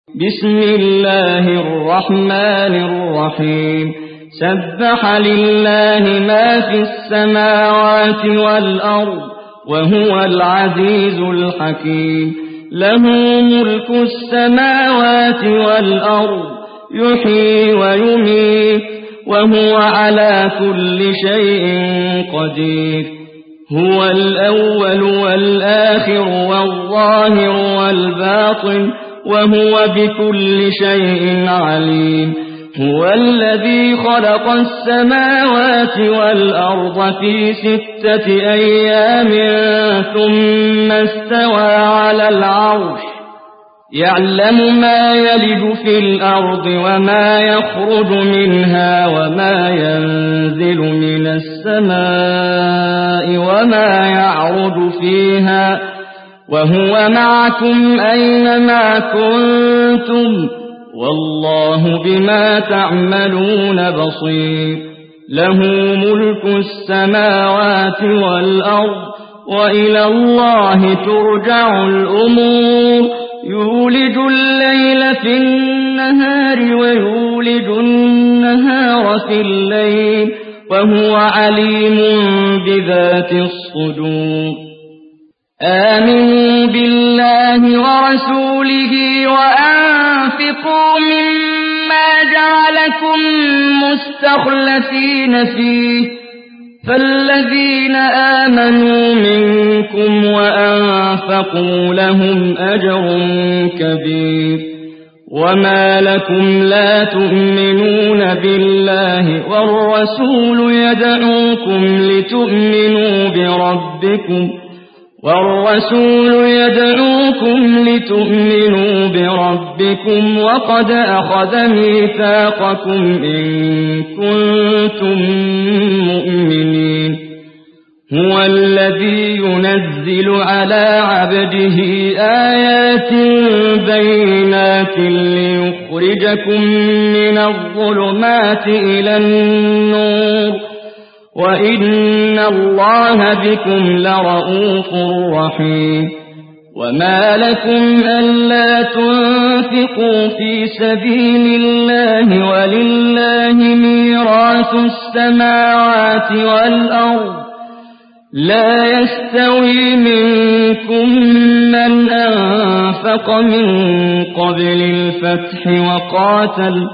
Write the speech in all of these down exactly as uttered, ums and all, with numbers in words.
بسم الله الرحمن الرحيم سبح لله ما في السماوات والأرض وهو العزيز الحكيم له ملك السماوات والأرض يحيي ويميت وهو على كل شيء قدير هو الأول والآخر والظاهر والباطن وهو بكل شيء عليم هو الذي خلق السماوات والأرض في ستة أيام ثم استوى على العرش يعلم ما يلج في الأرض وما يخرج منها وما ينزل من السماء وما يعرج فيها وهو معكم أينما كنتم والله بما تعملون بصير له ملك السماوات والأرض وإلى الله ترجع الأمور يولج الليل في النهار ويولج النهار في الليل وهو عليم بذات الصدور آمنوا بالله ورسوله وأنفقوا مما جعلكم مستخلفين فيه فالذين آمنوا منكم وأنفقوا لهم أجر كبير وما لكم لا تؤمنون بالله والرسول يدعوكم لتؤمنوا بربكم والرسول يدعوكم لتؤمنوا بربكم وقد أخذ ميثاقكم إن كنتم مؤمنين هو الذي ينزل على عبده آيات بينات ليخرجكم من الظلمات إلى النور وإن الله بكم لرؤوف رحيم وما لكم ألا تنفقوا في سبيل الله ولله ميراث السماوات والأرض لا يستوي منكم من أنفق من قبل الفتح وقاتل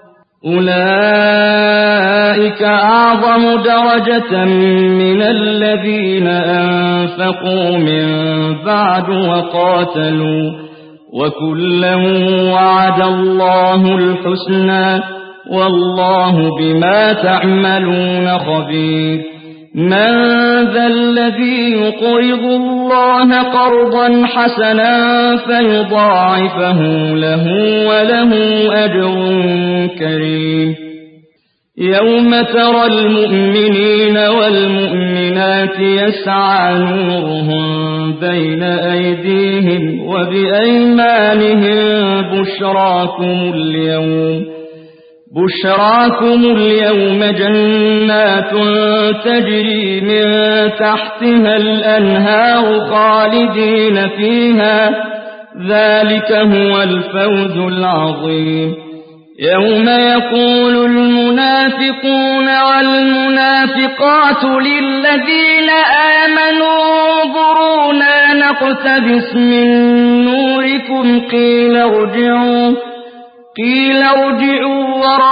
أولئك أعظم درجة من الذين أنفقوا من بعد وقاتلوا وكلا وعد الله الحسنى والله بما تعملون خبير من ذا الذي يقرض الله قرضا حسنا فيضاعفه له وله أجر كريم يوم ترى المؤمنين والمؤمنات يسعى نورهم بين أيديهم وبأيمانهم بشراكم اليوم بشراكم اليوم جنات تجري من تحتها الأنهار خالدين فيها ذلك هو الفوز العظيم يوم يقول المنافقون والمنافقات للذين آمنوا انظرونا نقتبس من نوركم قيل ارجعوا قيل ارجعوا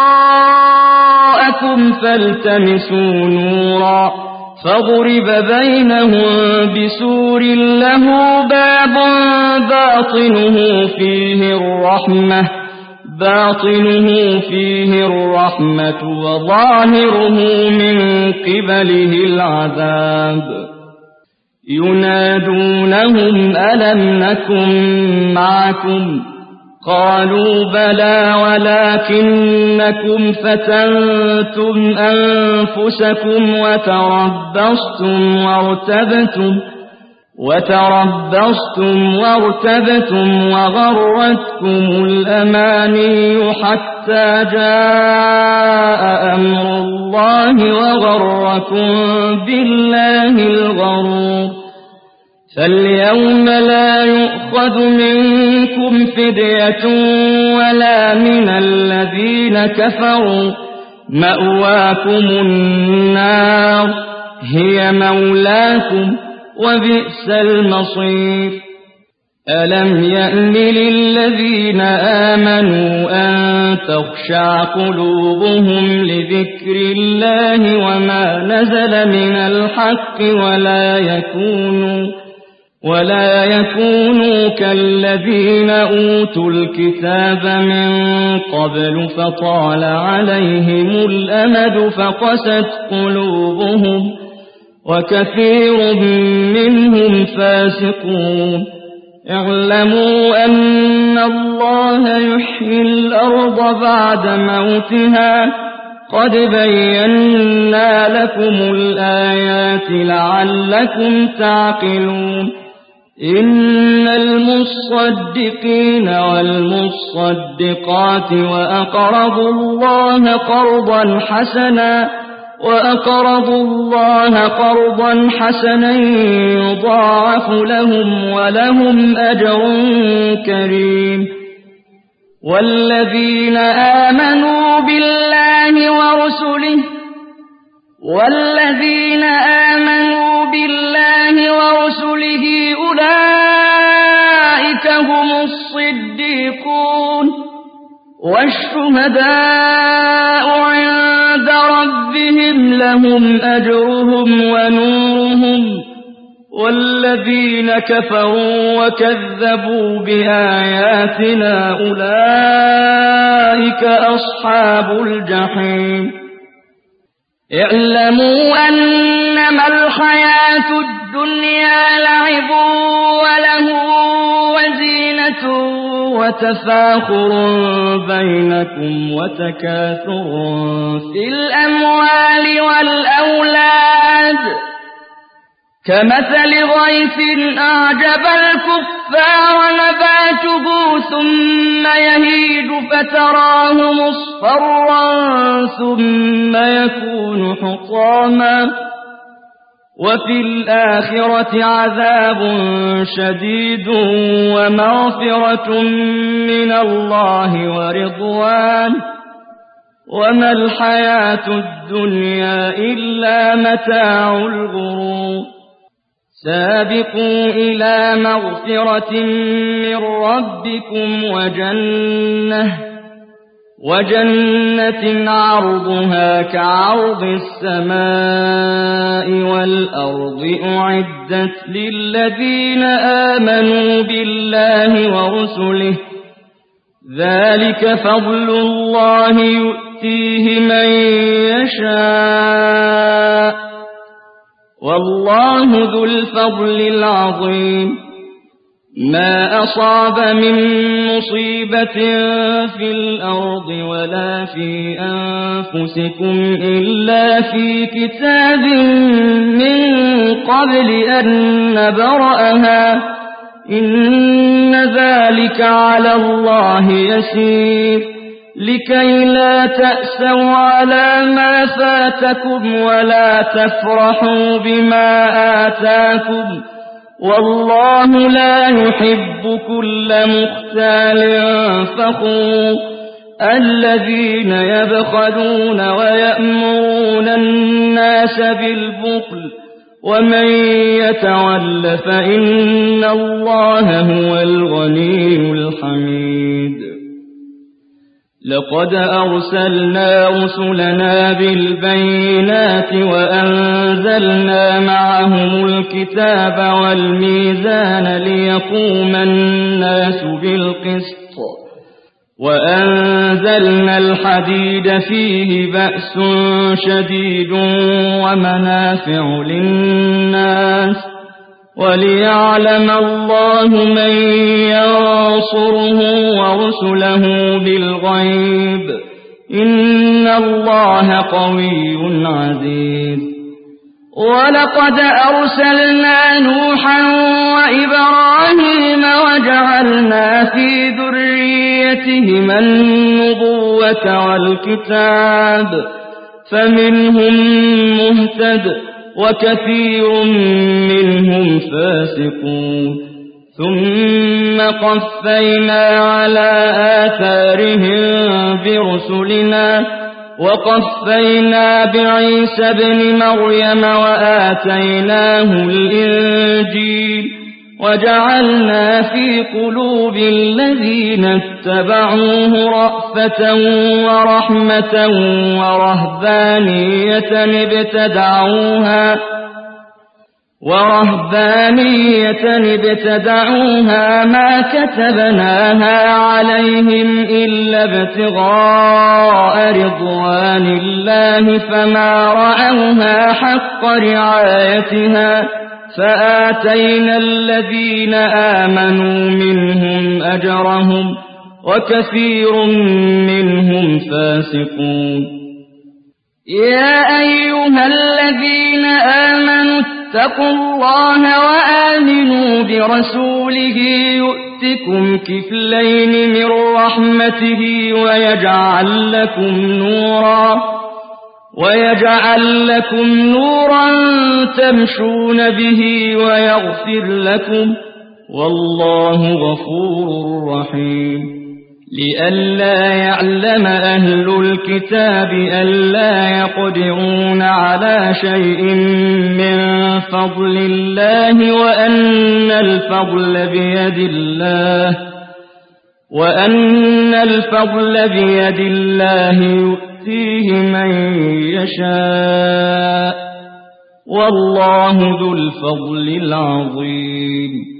وراءكم فالتمسوا نورا فضرب بينهم بسور له باب باطنه فيه الرحمة باطنه فيه الرحمة وظاهره من قبله العذاب ينادونهم ألم نكن معكم قالوا بلى ولكنكم فتنتم أنفسكم وتربصتم وارتبتم وتربصتم وارتبتم وغرتكم الأماني حتى جاء أمر الله وغركم بالله الغرور فاليوم لا يؤخذ منكم فدية ولا من الذين كفروا، مأواكم النار هي مولاكم وبئس المصير. ألم يأن للذين آمنوا أن تخشع قلوبهم لذكر الله وما نزل من الحق ولا يكونوا ولا يكونوا كالذين أوتوا الكتاب من قبل فطال عليهم الأمد فقست قلوبهم وكثير منهم فاسقون. اعلموا أن الله يحيي الأرض بعد موتها قد بينا لكم الآيات لعلكم تعقلون. إن المصدقين والمصدقات وأقرضوا الله قرضا حسنا وأقرضوا الله قرضا حسنا يضاعف لهم ولهم أجر كريم. والذين آمنوا بالله ورسله والذين آمنوا بالله ورسله أولئك هم الصديقون والشهداء عند ربهم لهم أجرهم ونورهم. والذين كفروا وكذبوا بآياتنا أولئك أصحاب الجحيم. اعلموا أنما الحياة الدنيا لعب وله وزينة وتفاخر بينكم وتكاثر في الأموال والأولاد كمثل غيث أعجب الكفار نباته ثم يهيج فتراه مصفرا ثم يكون حطاما وفي الآخرة عذاب شديد ومغفرة من الله ورضوان وما الحياة الدنيا إلا متاع الغرور. سابقوا إلى مغفرة من ربكم وجنة وجنة عرضها كعرض السماء والأرض أعدت للذين آمنوا بالله ورسله ذلك فضل الله يؤتيه من يشاء والله ذو الفضل العظيم. ما أصاب من مصيبة في الأرض ولا في أنفسكم إلا في كتاب من قبل أن نبرأها إن ذلك على الله يسير. لكي لا تأسوا على ما فاتكم ولا تفرحوا بما آتاكم والله لا يحب كل مختال فخور. الذين يبخلون ويأمرون الناس بالبخل ومن يتول فإن الله هو الغني الحميد. لقد أرسلنا رسلنا بالبينات وأنزلنا معهم الكتاب والميزان ليقوم الناس بالقسط وأنزلنا الحديد فيه بأس شديد ومنافع للناس وليعلم الله من ينصره ورسله بالغيب إن الله قوي عزيز. ولقد أرسلنا نوحا وإبراهيم وجعلنا في ذريتهما النبوة والكتاب فمنهم مهتد وكثير منهم فاسقون ثم قفينا على آثارهم برسلنا وقفينا بعيسى ابن مريم وآتيناه الإنجيل وجعلنا في قلوب الذين اتبعوه رأفة ورحمة ورهبانية ابتدعوها ورهبانية ابتدعوها ما كتبناها عليهم إلا ابتغاء رضوان الله فما رعوها حق رعايتها فآتينا الذين آمنوا منهم أجرهم وكثير منهم فاسقون يا أيها الذين آمنوا اتقوا الله وآمنوا برسوله يؤتكم كفلين من رحمته ويجعل لكم نورا ويجعل لكم نورا تمشون به ويغفر لكم والله غفور رحيم لئلا يعلم أهل الكتاب ألا يقدرون على شيء من فضل الله وأن الفضل بيد الله وأن الفضل بيد الله يؤتيه من يشاء والله ذو الفضل العظيم